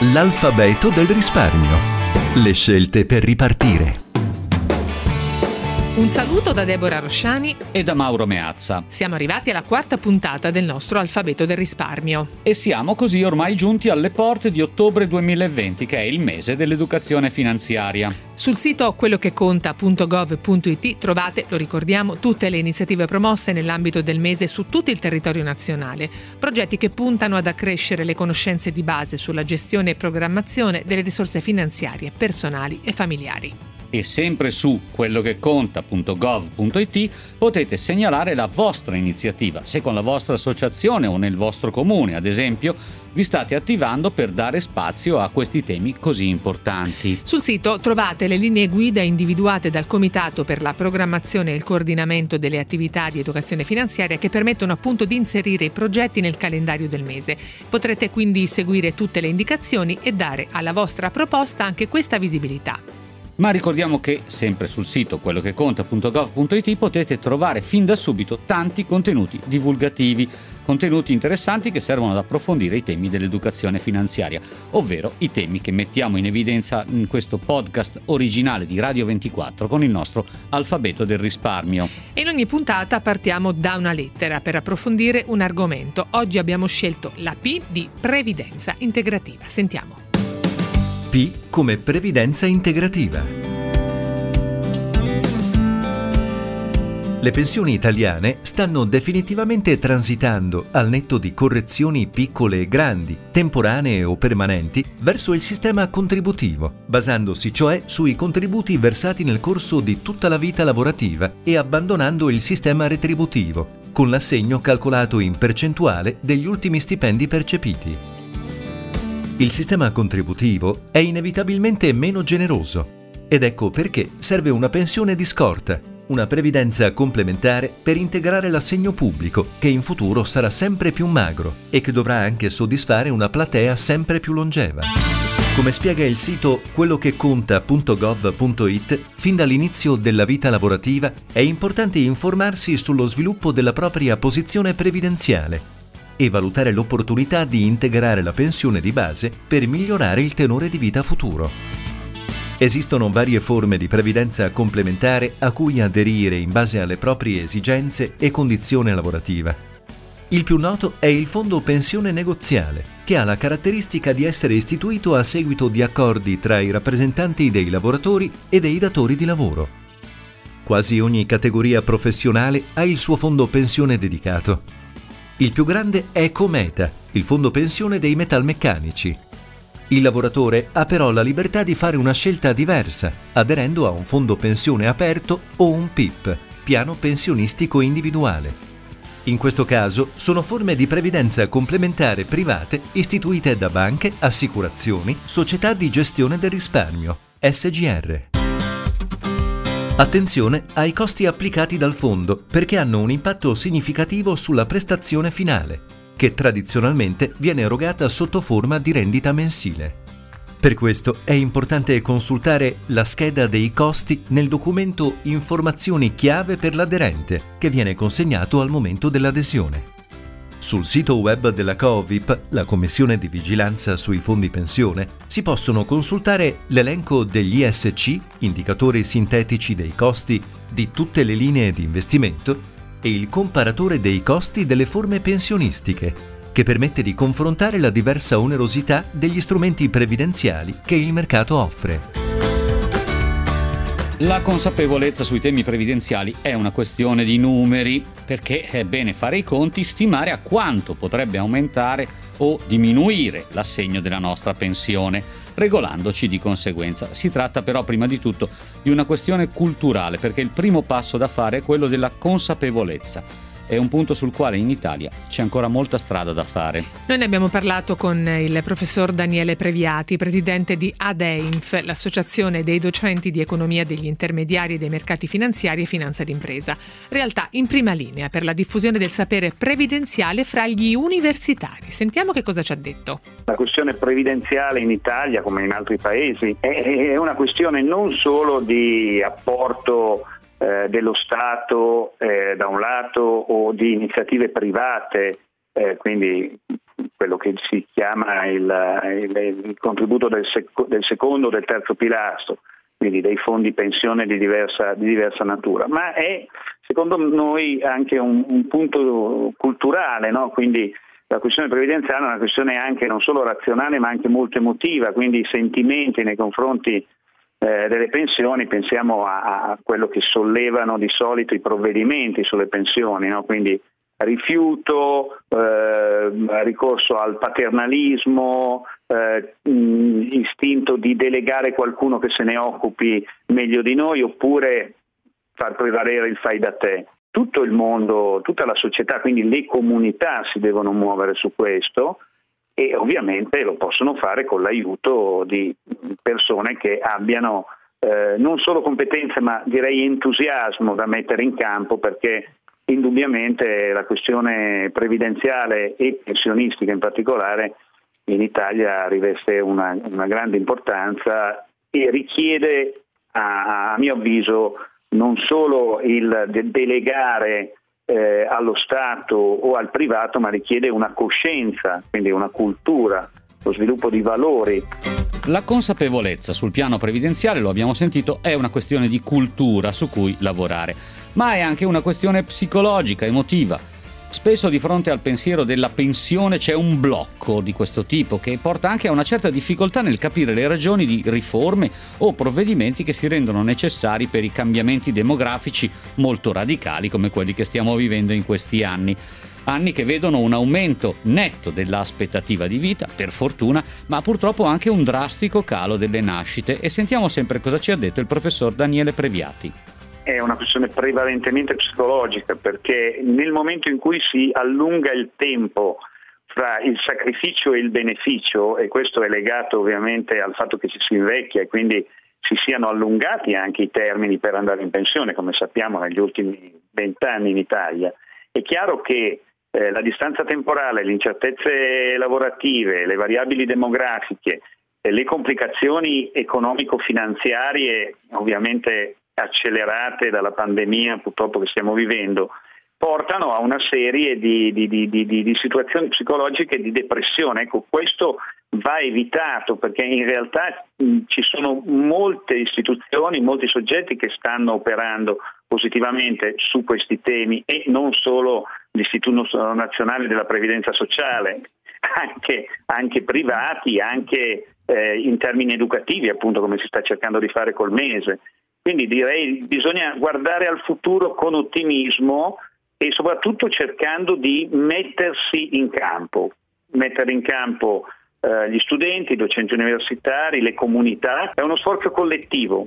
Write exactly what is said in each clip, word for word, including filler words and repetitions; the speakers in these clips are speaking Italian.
L'alfabeto del risparmio. Le scelte per ripartire. Un saluto da Deborah Rosciani e da Mauro Meazza. Siamo arrivati alla quarta puntata del nostro Alfabeto del risparmio. E siamo così ormai giunti alle porte di ottobre duemilaventi, che è il mese dell'educazione finanziaria. Sul sito quellocheconta punto gov punto it trovate, lo ricordiamo, tutte le iniziative promosse nell'ambito del mese su tutto il territorio nazionale. Progetti che puntano ad accrescere le conoscenze di base sulla gestione e programmazione delle risorse finanziarie, personali e familiari. E sempre su quellocheconta punto gov punto it potete segnalare la vostra iniziativa, se con la vostra associazione o nel vostro comune, ad esempio, vi state attivando per dare spazio a questi temi così importanti. Sul sito trovate le linee guida individuate dal Comitato per la programmazione e il coordinamento delle attività di educazione finanziaria che permettono appunto di inserire i progetti nel calendario del mese. Potrete quindi seguire tutte le indicazioni e dare alla vostra proposta anche questa visibilità. Ma ricordiamo che sempre sul sito quellocheconta punto gov punto it potete trovare fin da subito tanti contenuti divulgativi, contenuti interessanti che servono ad approfondire i temi dell'educazione finanziaria, ovvero i temi che mettiamo in evidenza in questo podcast originale di Radio ventiquattro con il nostro Alfabeto del risparmio. E in ogni puntata partiamo da una lettera per approfondire un argomento. Oggi abbiamo scelto la P di previdenza integrativa. Sentiamo. P come previdenza integrativa. Le pensioni italiane stanno definitivamente transitando, al netto di correzioni piccole e grandi, temporanee o permanenti, verso il sistema contributivo, basandosi cioè sui contributi versati nel corso di tutta la vita lavorativa e abbandonando il sistema retributivo, con l'assegno calcolato in percentuale degli ultimi stipendi percepiti. Il sistema contributivo è inevitabilmente meno generoso ed ecco perché serve una pensione di scorta, una previdenza complementare per integrare l'assegno pubblico che in futuro sarà sempre più magro e che dovrà anche soddisfare una platea sempre più longeva. Come spiega il sito quellocheconta punto gov punto it, fin dall'inizio della vita lavorativa è importante informarsi sullo sviluppo della propria posizione previdenziale e valutare l'opportunità di integrare la pensione di base per migliorare il tenore di vita futuro. Esistono varie forme di previdenza complementare a cui aderire in base alle proprie esigenze e condizione lavorativa. Il più noto è il fondo pensione negoziale, che ha la caratteristica di essere istituito a seguito di accordi tra i rappresentanti dei lavoratori e dei datori di lavoro. Quasi ogni categoria professionale ha il suo fondo pensione dedicato. Il più grande è Cometa, il fondo pensione dei metalmeccanici. Il lavoratore ha però la libertà di fare una scelta diversa, aderendo a un fondo pensione aperto o un P I P, piano pensionistico individuale. In questo caso sono forme di previdenza complementare private istituite da banche, assicurazioni, società di gestione del risparmio, S G R. Attenzione ai costi applicati dal fondo perché hanno un impatto significativo sulla prestazione finale, che tradizionalmente viene erogata sotto forma di rendita mensile. Per questo è importante consultare la scheda dei costi nel documento Informazioni chiave per l'aderente, che viene consegnato al momento dell'adesione. Sul sito web della Coovip, la Commissione di Vigilanza sui Fondi Pensione, si possono consultare l'elenco degli I S C, indicatori sintetici dei costi di tutte le linee di investimento, e il comparatore dei costi delle forme pensionistiche, che permette di confrontare la diversa onerosità degli strumenti previdenziali che il mercato offre. La consapevolezza sui temi previdenziali è una questione di numeri, perché è bene fare i conti, stimare a quanto potrebbe aumentare o diminuire l'assegno della nostra pensione, regolandoci di conseguenza. Si tratta però prima di tutto di una questione culturale, perché il primo passo da fare è quello della consapevolezza. È un punto sul quale in Italia c'è ancora molta strada da fare. Noi ne abbiamo parlato con il professor Daniele Previati, presidente di ADEINF, l'associazione dei docenti di economia degli intermediari dei mercati finanziari e finanza d'impresa, realtà in prima linea per la diffusione del sapere previdenziale fra gli universitari. Sentiamo che cosa ci ha detto. La questione previdenziale in Italia, come in altri paesi, è una questione non solo di apporto eh, dello Stato eh, da un lato o di iniziative private, eh, quindi quello che si chiama il, il, il contributo del, sec- del secondo o del terzo pilastro, quindi dei fondi pensione di diversa, di diversa natura, ma è secondo noi anche un, un punto culturale, no? Quindi la questione previdenziale è una questione anche non solo razionale ma anche molto emotiva, quindi i sentimenti nei confronti eh, delle pensioni, pensiamo a, a quello che sollevano di solito i provvedimenti sulle pensioni, no? Quindi rifiuto, eh, ricorso al paternalismo, eh, istinto di delegare qualcuno che se ne occupi meglio di noi, oppure far prevalere il fai da te. Tutto il mondo, tutta la società, quindi le comunità si devono muovere su questo e ovviamente lo possono fare con l'aiuto di persone che abbiano eh, non solo competenze ma direi entusiasmo da mettere in campo, perché indubbiamente la questione previdenziale e pensionistica in particolare in Italia riveste una, una grande importanza e richiede, a, a mio avviso, non solo il de- delegare eh, allo Stato o al privato, ma richiede una coscienza, quindi una cultura, lo sviluppo di valori. La consapevolezza sul piano previdenziale, lo abbiamo sentito, è una questione di cultura su cui lavorare, ma è anche una questione psicologica, emotiva. Spesso di fronte al pensiero della pensione c'è un blocco di questo tipo che porta anche a una certa difficoltà nel capire le ragioni di riforme o provvedimenti che si rendono necessari per i cambiamenti demografici molto radicali come quelli che stiamo vivendo in questi anni. Anni che vedono un aumento netto dell'aspettativa di vita, per fortuna, ma purtroppo anche un drastico calo delle nascite. E sentiamo sempre cosa ci ha detto il professor Daniele Previati. È una questione prevalentemente psicologica, perché nel momento in cui si allunga il tempo fra il sacrificio e il beneficio, e questo è legato ovviamente al fatto che ci si invecchia e quindi si siano allungati anche i termini per andare in pensione, come sappiamo negli ultimi vent'anni in Italia, è chiaro che eh, la distanza temporale, le incertezze lavorative, le variabili demografiche, eh, le complicazioni economico-finanziarie ovviamente accelerate dalla pandemia purtroppo che stiamo vivendo, portano a una serie di, di, di, di, di situazioni psicologiche di depressione. Ecco, questo va evitato, perché in realtà mh, ci sono molte istituzioni, molti soggetti che stanno operando positivamente su questi temi, e non solo l'Istituto Nazionale della Previdenza Sociale, anche, anche privati, anche eh, in termini educativi, appunto come si sta cercando di fare col MESE. Quindi direi bisogna guardare al futuro con ottimismo e soprattutto cercando di mettersi in campo, mettere in campo eh, gli studenti, i docenti universitari, le comunità. È uno sforzo collettivo.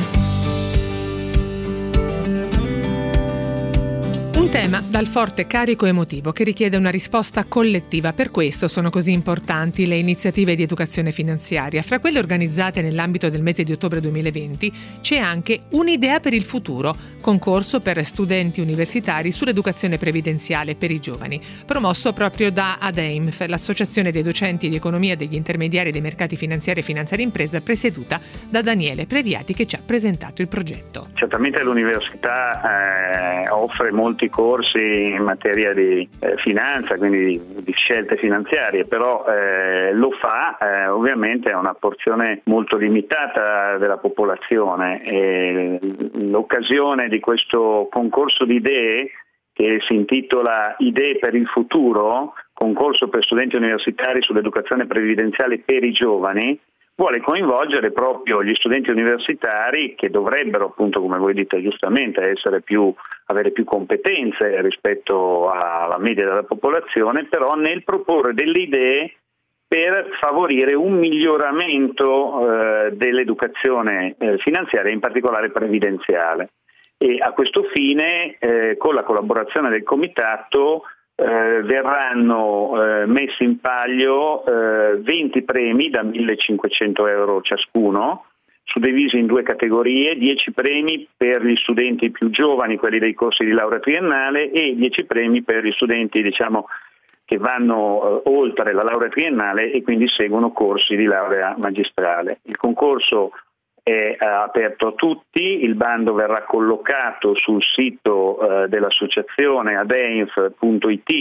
Un tema dal forte carico emotivo che richiede una risposta collettiva. Per questo sono così importanti le iniziative di educazione finanziaria. Fra quelle organizzate nell'ambito del mese di ottobre duemilaventi c'è anche Un'idea per il futuro, concorso per studenti universitari sull'educazione previdenziale per i giovani, promosso proprio da ADEINF, l'associazione dei docenti di economia degli intermediari dei mercati finanziari e finanza d'impresa, presieduta da Daniele Previati, che ci ha presentato il progetto. Certamente l'università eh, offre molti corsi in materia di eh, finanza, quindi di, di scelte finanziarie, però eh, lo fa eh, ovviamente a una porzione molto limitata della popolazione. E l'occasione di questo concorso di idee, che si intitola Idee per il futuro, concorso per studenti universitari sull'educazione previdenziale per i giovani, vuole coinvolgere proprio gli studenti universitari, che dovrebbero, appunto, come voi dite giustamente, essere più, avere più competenze rispetto alla media della popolazione, però nel proporre delle idee per favorire un miglioramento eh, dell'educazione eh, finanziaria, in particolare previdenziale. E a questo fine, eh, con la collaborazione del comitato, Eh, verranno eh, messi in palio eh, venti premi da millecinquecento euro ciascuno, suddivisi in due categorie: dieci premi per gli studenti più giovani, quelli dei corsi di laurea triennale, e dieci premi per gli studenti, diciamo, che vanno eh, oltre la laurea triennale e quindi seguono corsi di laurea magistrale. Il concorso è aperto a tutti, il bando verrà collocato sul sito eh, dell'associazione adeinf punto it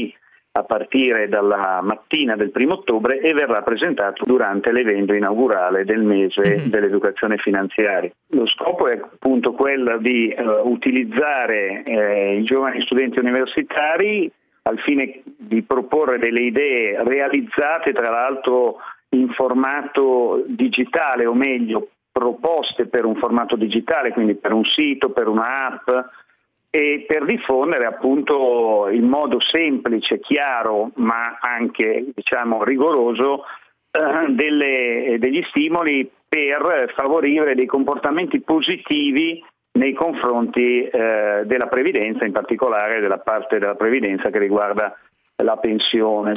a partire dalla mattina del primo ottobre e verrà presentato durante l'evento inaugurale del mese mm-hmm. dell'educazione finanziaria. Lo scopo è appunto quello di uh, utilizzare eh, i giovani studenti universitari al fine di proporre delle idee realizzate tra l'altro in formato digitale, o meglio proposte per un formato digitale, quindi per un sito, per un'app, e per diffondere appunto in modo semplice, chiaro, ma anche diciamo rigoroso eh, delle, degli stimoli per favorire dei comportamenti positivi nei confronti eh, della previdenza, in particolare della parte della previdenza che riguarda la pensione.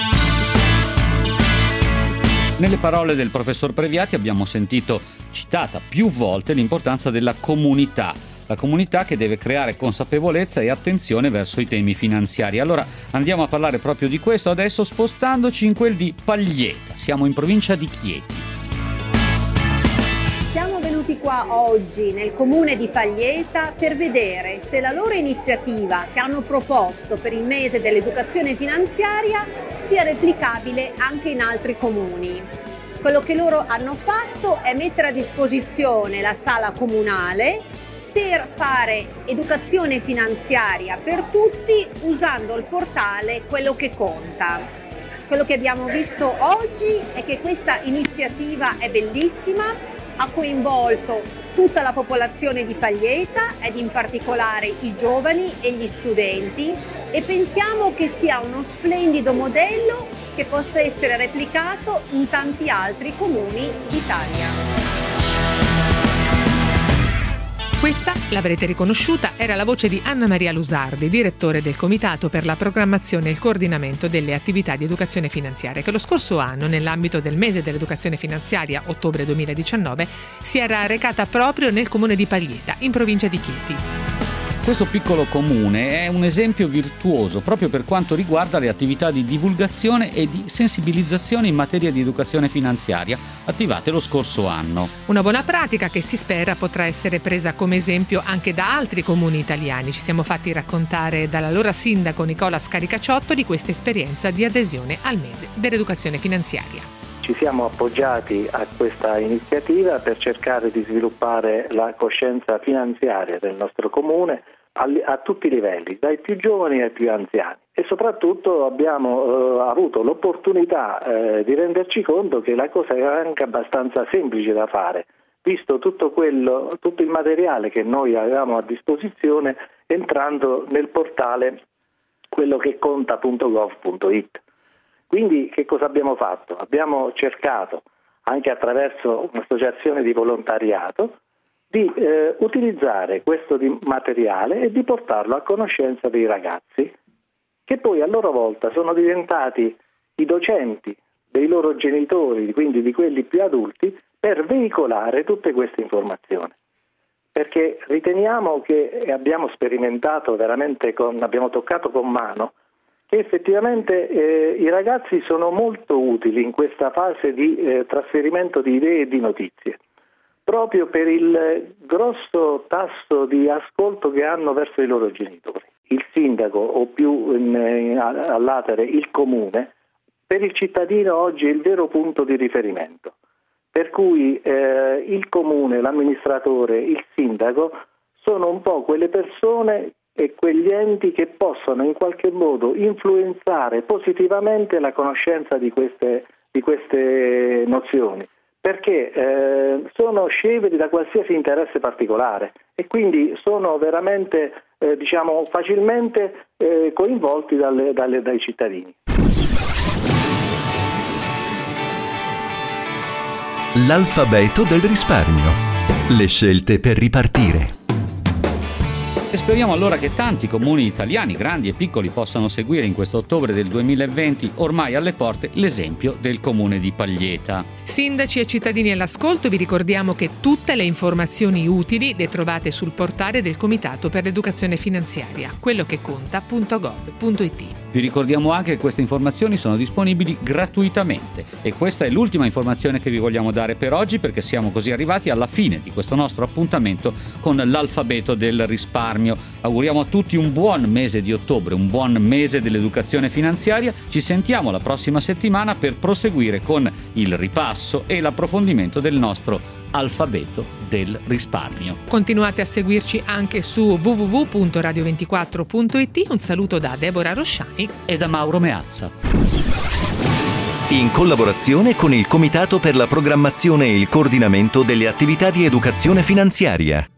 Nelle parole del professor Previati abbiamo sentito citata più volte l'importanza della comunità. La comunità che deve creare consapevolezza e attenzione verso i temi finanziari. Allora andiamo a parlare proprio di questo adesso, spostandoci in quel di Paglieta. Siamo in provincia di Chieti. Siamo venuti qua oggi nel comune di Paglieta per vedere se la loro iniziativa che hanno proposto per il mese dell'educazione finanziaria sia replicabile anche in altri comuni. Quello che loro hanno fatto è mettere a disposizione la sala comunale per fare educazione finanziaria per tutti usando il portale Quello che conta. Quello che abbiamo visto oggi è che questa iniziativa è bellissima, ha coinvolto tutta la popolazione di Paglieta ed in particolare i giovani e gli studenti, e pensiamo che sia uno splendido modello che possa essere replicato in tanti altri comuni d'Italia. Questa, l'avrete riconosciuta, era la voce di Anna Maria Lusardi, direttore del Comitato per la programmazione e il coordinamento delle attività di educazione finanziaria, che lo scorso anno, nell'ambito del mese dell'educazione finanziaria, ottobre duemiladiciannove, si era recata proprio nel comune di Paglieta, in provincia di Chieti. Questo piccolo comune è un esempio virtuoso proprio per quanto riguarda le attività di divulgazione e di sensibilizzazione in materia di educazione finanziaria attivate lo scorso anno. Una buona pratica che si spera potrà essere presa come esempio anche da altri comuni italiani. Ci siamo fatti raccontare dall'allora sindaco Nicola Scaricaciotto di questa esperienza di adesione al mese dell'educazione finanziaria. Ci siamo appoggiati a questa iniziativa per cercare di sviluppare la coscienza finanziaria del nostro comune a, a tutti i livelli, dai più giovani ai più anziani, e soprattutto abbiamo eh, avuto l'opportunità eh, di renderci conto che la cosa era anche abbastanza semplice da fare, visto tutto quello, tutto il materiale che noi avevamo a disposizione entrando nel portale quello che conta punto gov punto it. Quindi che cosa abbiamo fatto? Abbiamo cercato, anche attraverso un'associazione di volontariato, di eh, utilizzare questo di materiale e di portarlo a conoscenza dei ragazzi, che poi a loro volta sono diventati i docenti dei loro genitori, quindi di quelli più adulti, per veicolare tutte queste informazioni. Perché riteniamo che, e abbiamo sperimentato veramente, con, abbiamo toccato con mano, che effettivamente eh, i ragazzi sono molto utili in questa fase di eh, trasferimento di idee e di notizie, proprio per il grosso tasso di ascolto che hanno verso i loro genitori. Il sindaco, o più in, in, all'atere il comune, per il cittadino oggi è il vero punto di riferimento, per cui eh, il comune, l'amministratore, il sindaco sono un po' quelle persone e quegli enti che possono in qualche modo influenzare positivamente la conoscenza di queste, di queste nozioni, perché eh, sono scevri da qualsiasi interesse particolare e quindi sono veramente eh, diciamo facilmente eh, coinvolti dalle, dalle, dai cittadini. L'alfabeto del risparmio. Le scelte per ripartire. E speriamo allora che tanti comuni italiani, grandi e piccoli, possano seguire in questo ottobre del duemilaventi, ormai alle porte, l'esempio del comune di Paglieta. Sindaci e cittadini all'ascolto, vi ricordiamo che tutte le informazioni utili le trovate sul portale del Comitato per l'Educazione Finanziaria, quello che conta punto gov punto it. Vi ricordiamo anche che queste informazioni sono disponibili gratuitamente e questa è l'ultima informazione che vi vogliamo dare per oggi, perché siamo così arrivati alla fine di questo nostro appuntamento con l'alfabeto del risparmio. Auguriamo a tutti un buon mese di ottobre, un buon mese dell'educazione finanziaria. Ci sentiamo la prossima settimana per proseguire con il ripasso e l'approfondimento del nostro alfabeto del risparmio. Continuate a seguirci anche su w w w punto radio ventiquattro punto it. Un saluto da Deborah Rosciani e da Mauro Meazza. In collaborazione con il Comitato per la programmazione e il coordinamento delle attività di educazione finanziaria.